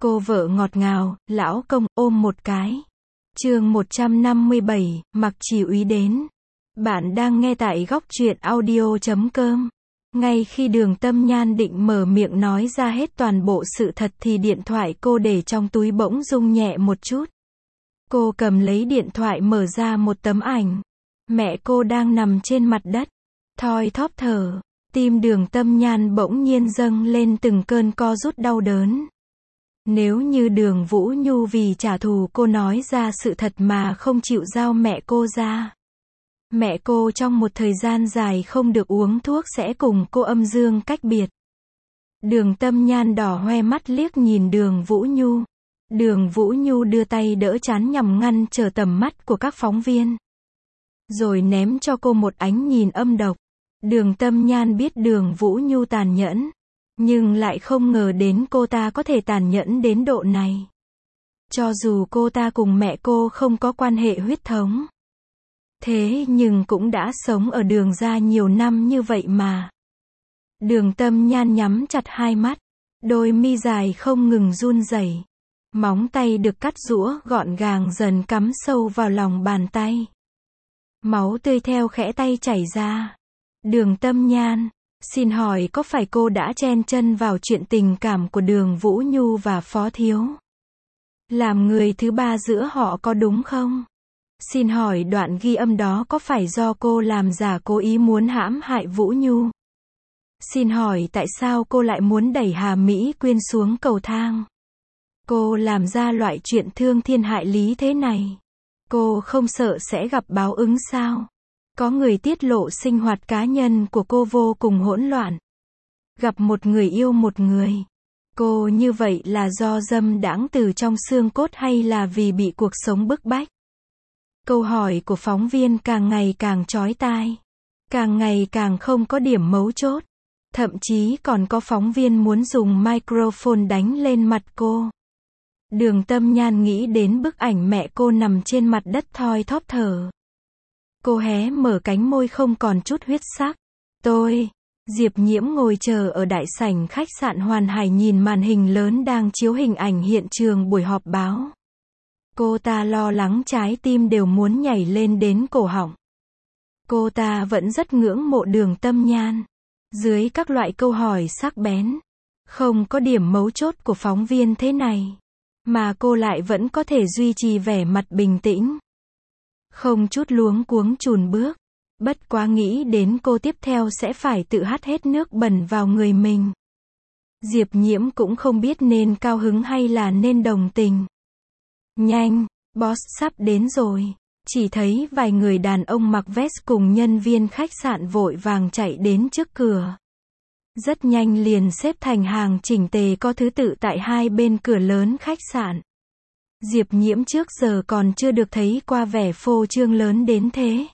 Cô vợ ngọt ngào, lão công, ôm một cái. Chương 157, Mặc Chỉ Úy đến. Bạn đang nghe tại góc truyện audio.com. Ngay khi Đường Tâm Nhan định mở miệng nói ra hết toàn bộ sự thật thì điện thoại cô để trong túi bỗng rung nhẹ một chút. Cô cầm lấy điện thoại mở ra một tấm ảnh. Mẹ cô đang nằm trên mặt đất, thoi thóp thở. Tim Đường Tâm Nhan bỗng nhiên dâng lên từng cơn co rút đau đớn. Nếu như Đường Vũ Nhu vì trả thù cô nói ra sự thật mà không chịu giao mẹ cô ra, mẹ cô trong một thời gian dài không được uống thuốc sẽ cùng cô âm dương cách biệt. Đường Tâm Nhan đỏ hoe mắt liếc nhìn Đường Vũ Nhu. Đường Vũ Nhu đưa tay đỡ trán nhằm ngăn trở tầm mắt của các phóng viên, rồi ném cho cô một ánh nhìn âm độc. Đường Tâm Nhan biết Đường Vũ Nhu tàn nhẫn, nhưng lại không ngờ đến cô ta có thể tàn nhẫn đến độ này. Cho dù cô ta cùng mẹ cô không có quan hệ huyết thống, thế nhưng cũng đã sống ở Đường gia nhiều năm như vậy mà. Đường Tâm Nhan nhắm chặt hai mắt, đôi mi dài không ngừng run rẩy. Móng tay được cắt rũa gọn gàng dần cắm sâu vào lòng bàn tay. Máu tươi theo khẽ tay chảy ra. Đường Tâm Nhan, xin hỏi có phải cô đã chen chân vào chuyện tình cảm của Đường Vũ Nhu và Phó Thiếu? Làm người thứ ba giữa họ có đúng không? Xin hỏi đoạn ghi âm đó có phải do cô làm giả cố ý muốn hãm hại Vũ Nhu? Xin hỏi tại sao cô lại muốn đẩy Hà Mỹ Quyên xuống cầu thang? Cô làm ra loại chuyện thương thiên hại lý thế này, cô không sợ sẽ gặp báo ứng sao? Có người tiết lộ sinh hoạt cá nhân của cô vô cùng hỗn loạn. Gặp một người yêu một người. Cô như vậy là do dâm đãng từ trong xương cốt hay là vì bị cuộc sống bức bách? Câu hỏi của phóng viên càng ngày càng chói tai, càng ngày càng không có điểm mấu chốt. Thậm chí còn có phóng viên muốn dùng microphone đánh lên mặt cô. Đường Tâm Nhan nghĩ đến bức ảnh mẹ cô nằm trên mặt đất thoi thóp thở. Cô hé mở cánh môi không còn chút huyết sắc. Diệp Nhiễm ngồi chờ ở đại sảnh khách sạn Hoàn Hải nhìn màn hình lớn đang chiếu hình ảnh hiện trường buổi họp báo. Cô ta lo lắng trái tim đều muốn nhảy lên đến cổ họng. Cô ta vẫn rất ngưỡng mộ Đường Tâm Nhan. Dưới các loại câu hỏi sắc bén, không có điểm mấu chốt của phóng viên thế này, mà cô lại vẫn có thể duy trì vẻ mặt bình tĩnh, không chút luống cuống chùn bước. Bất quá nghĩ đến cô tiếp theo sẽ phải tự hắt hết nước bẩn vào người mình, Diệp Nhiễm cũng không biết nên cao hứng hay là nên đồng tình. Nhanh, boss sắp đến rồi. Chỉ thấy vài người đàn ông mặc vest cùng nhân viên khách sạn vội vàng chạy đến trước cửa. Rất nhanh liền xếp thành hàng chỉnh tề có thứ tự tại hai bên cửa lớn khách sạn. Diệp Nhiễm trước giờ còn chưa được thấy qua vẻ phô trương lớn đến thế.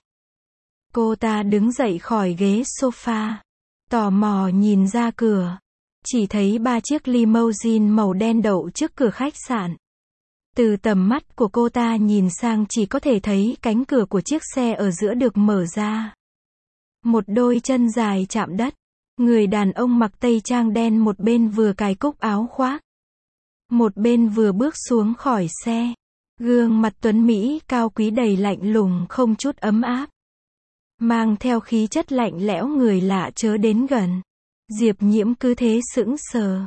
Cô ta đứng dậy khỏi ghế sofa, tò mò nhìn ra cửa. Chỉ thấy 3 chiếc limousine màu đen đậu trước cửa khách sạn. Từ tầm mắt của cô ta nhìn sang chỉ có thể thấy cánh cửa của chiếc xe ở giữa được mở ra. Một đôi chân dài chạm đất. Người đàn ông mặc tây trang đen một bên vừa cài cúc áo khoác, một bên vừa bước xuống khỏi xe. Gương mặt tuấn Mỹ cao quý đầy lạnh lùng không chút ấm áp, mang theo khí chất lạnh lẽo người lạ chớ đến gần. Diệp Nhiễm cứ thế sững sờ.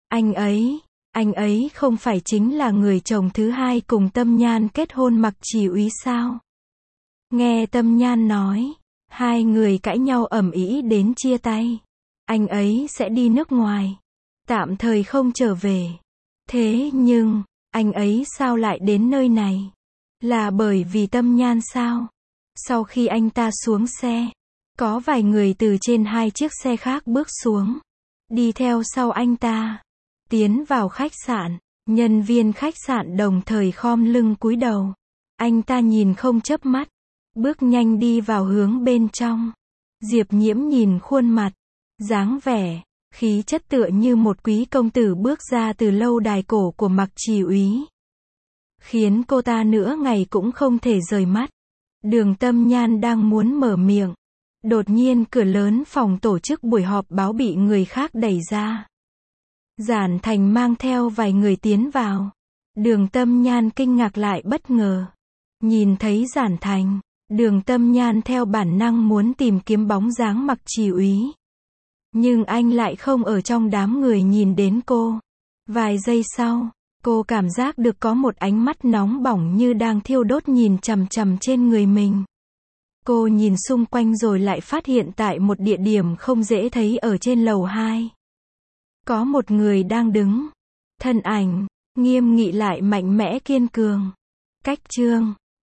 Anh ấy không phải chính là người chồng thứ hai cùng Tâm Nhan kết hôn Mặc Chỉ Úy sao? Nghe Tâm Nhan nói, hai người cãi nhau ầm ĩ đến chia tay. Anh ấy sẽ đi nước ngoài, tạm thời không trở về. Thế nhưng, anh ấy sao lại đến nơi này? Là bởi vì Tâm Nhan sao? Sau khi anh ta xuống xe, có vài người từ trên hai chiếc xe khác bước xuống, đi theo sau anh ta. Tiến vào khách sạn, nhân viên khách sạn đồng thời khom lưng cúi đầu. Anh ta nhìn không chớp mắt, bước nhanh đi vào hướng bên trong. Diệp Nhiễm nhìn khuôn mặt, dáng vẻ, khí chất tựa như một quý công tử bước ra từ lâu đài cổ của Mặc Chỉ Úy, khiến cô ta nửa ngày cũng không thể rời mắt. Đường Tâm Nhan đang muốn mở miệng, đột nhiên cửa lớn phòng tổ chức buổi họp báo bị người khác đẩy ra. Giản Thành mang theo vài người tiến vào. Đường Tâm Nhan kinh ngạc lại bất ngờ. Nhìn thấy Giản Thành, Đường Tâm Nhan theo bản năng muốn tìm kiếm bóng dáng Mặc Chỉ Úy. Nhưng anh lại không ở trong đám người nhìn đến cô. Vài giây sau, cô cảm giác được có một ánh mắt nóng bỏng như đang thiêu đốt nhìn chằm chằm trên người mình. Cô nhìn xung quanh rồi lại phát hiện tại một địa điểm không dễ thấy ở trên lầu 2. Có một người đang đứng. Thân ảnh, nghiêm nghị lại mạnh mẽ kiên cường. Cách chương